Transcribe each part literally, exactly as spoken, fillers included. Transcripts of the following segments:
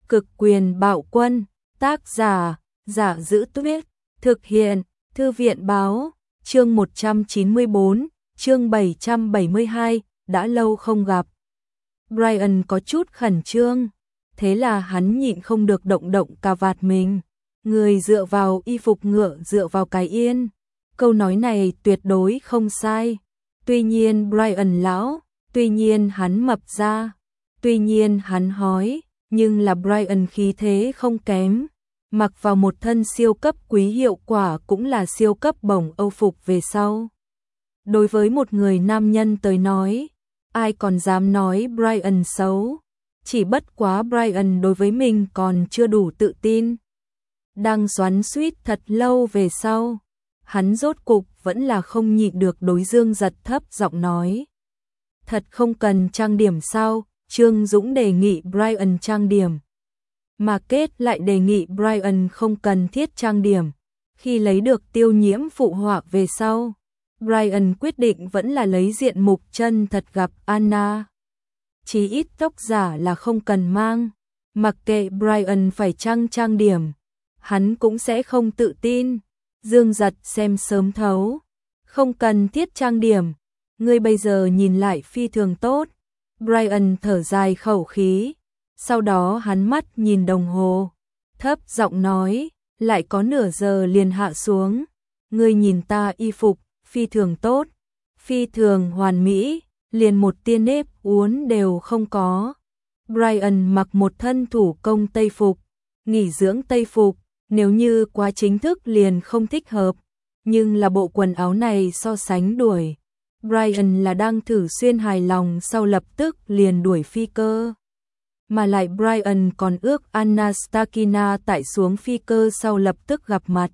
Cực quyền bạo quân, tác giả, Giả Giữ Tuyết, thực hiện, Thư viện báo, chương một trăm chín mươi bốn, chương bảy trăm bảy mươi hai, đã lâu không gặp. Brian có chút khẩn trương, thế là hắn nhịn không được động động cà vạt mình. Người dựa vào y phục ngựa dựa vào cái yên. Câu nói này tuyệt đối không sai. Tuy nhiên Brian lão, tuy nhiên hắn mập ra, tuy nhiên hắn hói, nhưng là Brian khí thế không kém. Mặc vào một thân siêu cấp quý hiệu quả cũng là siêu cấp bổng Âu phục về sau. Đối với một người nam nhân tới nói, ai còn dám nói Brian xấu, chỉ bất quá Brian đối với mình còn chưa đủ tự tin. Đang xoắn xuýt thật lâu về sau, hắn rốt cục vẫn là không nhịn được đối Dương Giật thấp giọng nói. Thật không cần trang điểm sao? Trương Dũng đề nghị Brian trang điểm. Mà Kết lại đề nghị Brian không cần thiết trang điểm. Khi lấy được Tiêu Nhiễm phụ họa về sau, Brian quyết định vẫn là lấy diện mục chân thật gặp Anna. Chí ít tóc giả là không cần mang. Mặc kệ Brian phải trang trang điểm, hắn cũng sẽ không tự tin. Dương Giật xem sớm thấu. Không cần thiết trang điểm. Ngươi bây giờ nhìn lại phi thường tốt. Brian thở dài khẩu khí. Sau đó hắn mắt nhìn đồng hồ, thấp giọng nói, lại có nửa giờ liền hạ xuống. Ngươi nhìn ta y phục, phi thường tốt, phi thường hoàn mỹ, liền một tia nếp uốn đều không có. Brian mặc một thân thủ công tây phục, nghỉ dưỡng tây phục, nếu như quá chính thức liền không thích hợp, nhưng là bộ quần áo này so sánh đuổi. Brian là đang thử xuyên hài lòng sau lập tức liền đuổi phi cơ. Mà lại Brian còn ước Anna Stakina tại xuống phi cơ sau lập tức gặp mặt.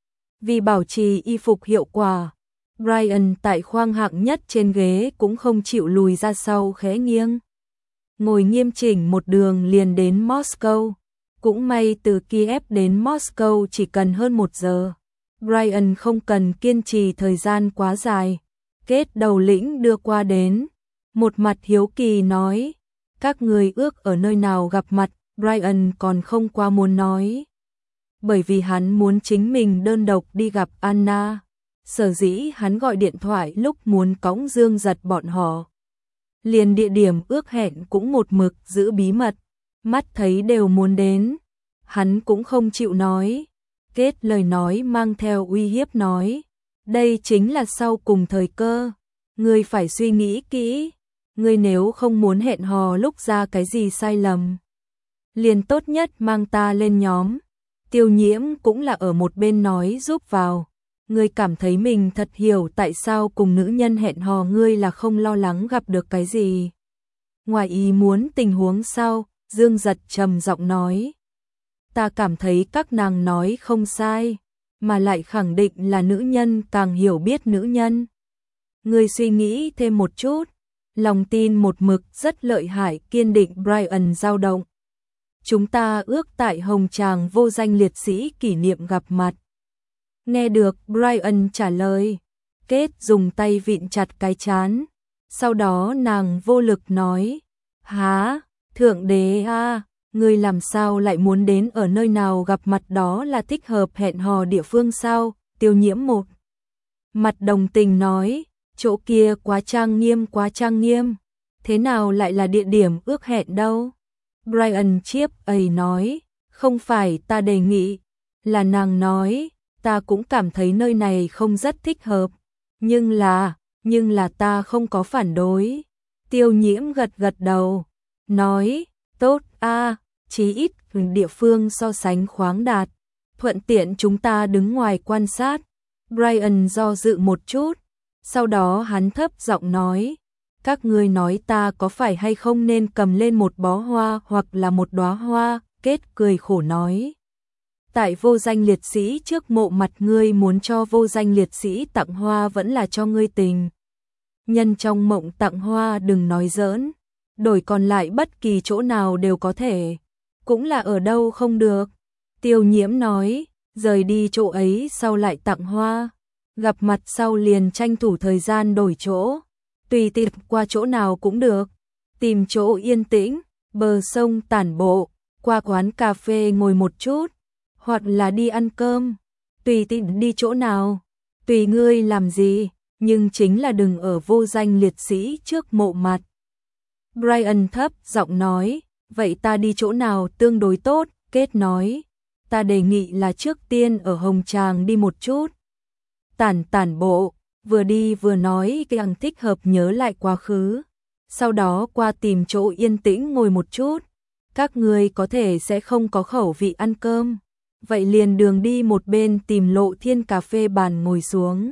Vì bảo trì y phục hiệu quả, Brian tại khoang hạng nhất trên ghế cũng không chịu lùi ra sau khẽ nghiêng. Ngồi nghiêm chỉnh một đường liền đến Moscow. Cũng may từ Kiev đến Moscow chỉ cần hơn một giờ. Brian không cần kiên trì thời gian quá dài. Kết đầu lĩnh đưa qua đến. Một mặt hiếu kỳ nói. Các người ước ở nơi nào gặp mặt, Brian còn không qua muốn nói. Bởi vì hắn muốn chính mình đơn độc đi gặp Anna. Sở dĩ hắn gọi điện thoại lúc muốn cõng Dương Giật bọn họ. Liền địa điểm ước hẹn cũng một mực giữ bí mật. Mắt thấy đều muốn đến. Hắn cũng không chịu nói. Kết lời nói mang theo uy hiếp nói. Đây chính là sau cùng thời cơ. Ngươi phải suy nghĩ kỹ. Ngươi nếu không muốn hẹn hò lúc ra cái gì sai lầm, liền tốt nhất mang ta lên nhóm. Tiêu Nhiễm cũng là ở một bên nói giúp vào. Ngươi cảm thấy mình thật hiểu tại sao cùng nữ nhân hẹn hò ngươi là không lo lắng gặp được cái gì. Ngoài ý muốn tình huống sao? Dương Giật trầm giọng nói. Ta cảm thấy các nàng nói không sai, mà lại khẳng định là nữ nhân càng hiểu biết nữ nhân. Ngươi suy nghĩ thêm một chút. Lòng tin một mực rất lợi hại, kiên định Brian dao động. Chúng ta ước tại Hồng Tràng vô danh liệt sĩ kỷ niệm gặp mặt. Nghe được Brian trả lời, Kết dùng tay vịn chặt cái trán. Sau đó nàng vô lực nói. Hả? Thượng đế a, ngươi làm sao lại muốn đến ở nơi nào gặp mặt, đó là thích hợp hẹn hò địa phương sao? Tiêu Nhiễm một mặt đồng tình nói. Chỗ kia quá trang nghiêm quá trang nghiêm. Thế nào lại là địa điểm ước hẹn đâu? Brian chiếp ấy nói. Không phải ta đề nghị, là nàng nói. Ta cũng cảm thấy nơi này không rất thích hợp. Nhưng là, nhưng là ta không có phản đối. Tiêu Nhiễm gật gật đầu. Nói, tốt a, chí ít địa phương so sánh khoáng đạt. Thuận tiện chúng ta đứng ngoài quan sát. Brian do dự một chút. Sau đó hắn thấp giọng nói, các ngươi nói ta có phải hay không nên cầm lên một bó hoa hoặc là một đóa hoa? Kết cười khổ nói, tại vô danh liệt sĩ trước mộ mặt ngươi muốn cho vô danh liệt sĩ tặng hoa vẫn là cho ngươi tình nhân trong mộng tặng hoa, đừng nói giỡn, đổi còn lại bất kỳ chỗ nào đều có thể, cũng là ở đâu không được. Tiêu Nhiễm nói, rời đi chỗ ấy sau lại tặng hoa. Gặp mặt sau liền tranh thủ thời gian đổi chỗ, tùy tiện qua chỗ nào cũng được, tìm chỗ yên tĩnh, bờ sông tản bộ, qua quán cà phê ngồi một chút, hoặc là đi ăn cơm, tùy tiện đi chỗ nào, tùy ngươi làm gì, nhưng chính là đừng ở vô danh liệt sĩ trước mộ mặt. Brian thấp giọng nói, vậy ta đi chỗ nào tương đối tốt? Kết nói, ta đề nghị là trước tiên ở Hồng Tràng đi một chút. Tản tản bộ, vừa đi vừa nói càng thích hợp nhớ lại quá khứ. Sau đó qua tìm chỗ yên tĩnh ngồi một chút. Các người có thể sẽ không có khẩu vị ăn cơm. Vậy liền đường đi một bên tìm Lộ Thiên cà phê bàn ngồi xuống.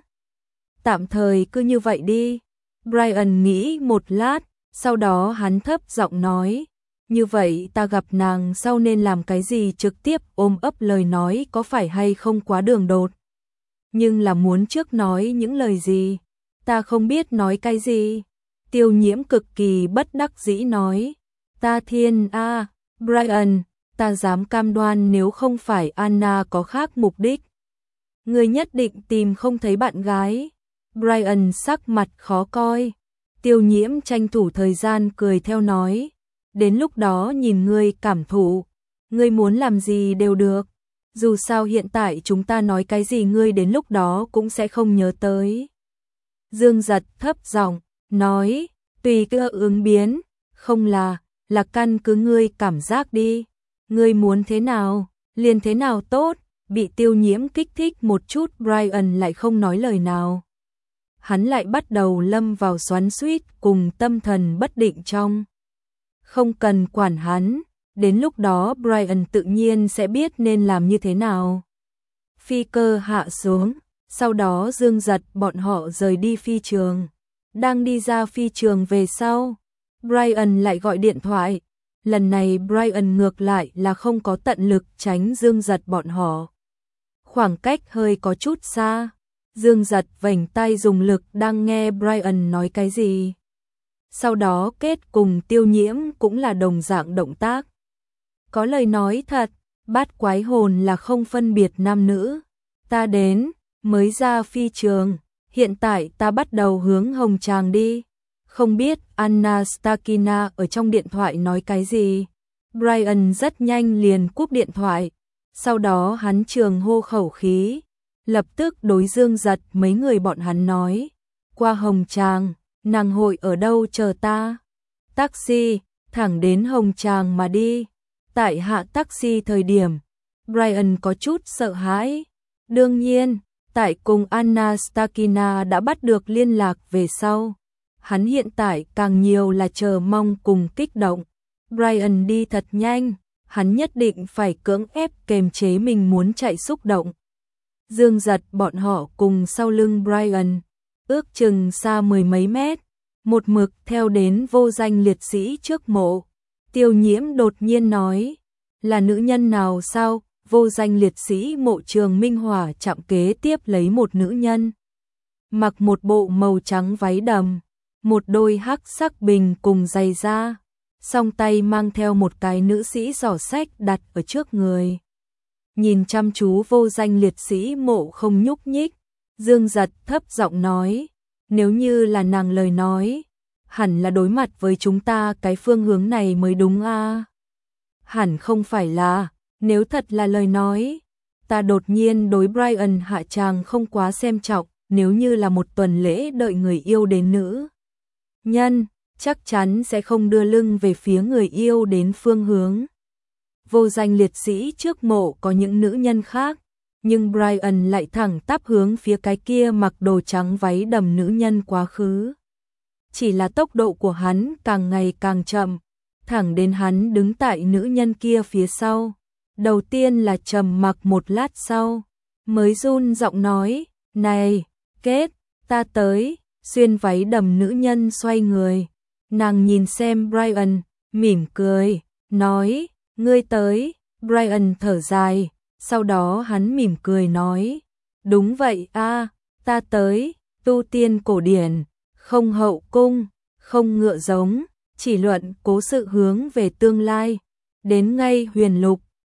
Tạm thời cứ như vậy đi. Brian nghĩ một lát, sau đó hắn thấp giọng nói. Như vậy ta gặp nàng sau nên làm cái gì trực tiếp ôm ấp lời nói có phải hay không quá đường đột. Nhưng là muốn trước nói những lời gì, ta không biết nói cái gì. Tiêu Nhiễm cực kỳ bất đắc dĩ nói, ta thiên a, à, Brian, ta dám cam đoan nếu không phải Anna có khác mục đích. Người nhất định tìm không thấy bạn gái. Brian sắc mặt khó coi. Tiêu Nhiễm tranh thủ thời gian cười theo nói, đến lúc đó nhìn ngươi cảm thụ, ngươi muốn làm gì đều được. Dù sao hiện tại chúng ta nói cái gì ngươi đến lúc đó cũng sẽ không nhớ tới. Dương Giật thấp giọng nói, tùy cơ ứng biến, không là, là căn cứ ngươi cảm giác đi. Ngươi muốn thế nào, liền thế nào tốt. Bị Tiêu Nhiễm kích thích một chút, Brian lại không nói lời nào. Hắn lại bắt đầu lâm vào xoắn xuýt cùng tâm thần bất định trong. Không cần quản hắn, đến lúc đó Brian tự nhiên sẽ biết nên làm như thế nào. Phi cơ hạ xuống, sau đó Dương Giật bọn họ rời đi phi trường. Đang đi ra phi trường về sau, Brian lại gọi điện thoại. Lần này Brian ngược lại là không có tận lực tránh Dương Giật bọn họ. Khoảng cách hơi có chút xa, Dương Giật vành tay dùng lực đang nghe Brian nói cái gì. Sau đó kết cùng Tiêu Nhiễm cũng là đồng dạng động tác. Có lời nói thật, bát quái hồn là không phân biệt nam nữ. Ta đến, mới ra phi trường, hiện tại ta bắt đầu hướng Hồng Tràng đi. Không biết Anna Stakina ở trong điện thoại nói cái gì. Brian rất nhanh liền cúp điện thoại. Sau đó hắn trường hô khẩu khí, lập tức đối Dương Giật mấy người bọn hắn nói, qua Hồng Tràng, nàng hội ở đâu chờ ta? Taxi, thẳng đến Hồng Tràng mà đi. Tại hạ taxi thời điểm, Brian có chút sợ hãi. Đương nhiên, tại cùng Anna Stakina đã bắt được liên lạc về sau, hắn hiện tại càng nhiều là chờ mong cùng kích động. Brian đi thật nhanh, hắn nhất định phải cưỡng ép kềm chế mình muốn chạy xúc động. Dương Giật bọn họ cùng sau lưng Brian, ước chừng xa mười mấy mét, một mực theo đến vô danh liệt sĩ trước mộ. Tiêu Nhiễm đột nhiên nói, là nữ nhân nào sao? Vô danh liệt sĩ mộ Trường Minh Hỏa chạm kế tiếp lấy một nữ nhân. Mặc một bộ màu trắng váy đầm, một đôi hắc sắc bình cùng giày da, song tay mang theo một cái nữ sĩ giỏ sách đặt ở trước người. Nhìn chăm chú vô danh liệt sĩ mộ không nhúc nhích, Dương Giật thấp giọng nói, nếu như là nàng lời nói, hẳn là đối mặt với chúng ta cái phương hướng này mới đúng a. À? Hẳn không phải là, nếu thật là lời nói, ta đột nhiên đối Brian hạ tràng không quá xem trọng, nếu như là một tuần lễ đợi người yêu đến nữ nhân, chắc chắn sẽ không đưa lưng về phía người yêu đến phương hướng. Vô danh liệt sĩ trước mộ có những nữ nhân khác, nhưng Brian lại thẳng tắp hướng phía cái kia mặc đồ trắng váy đầm nữ nhân quá khứ. Chỉ là tốc độ của hắn càng ngày càng chậm, thẳng đến hắn đứng tại nữ nhân kia phía sau. Đầu tiên là trầm mặc một lát sau, mới run giọng nói, này, Kết, ta tới. Xuyên váy đầm nữ nhân xoay người, nàng nhìn xem Brian, mỉm cười, nói, ngươi tới. Brian thở dài, sau đó hắn mỉm cười nói, đúng vậy a, ta tới. Tu tiên cổ điển, không hậu cung, không ngựa giống, chỉ luận cố sự hướng về tương lai, đến ngay huyền lục.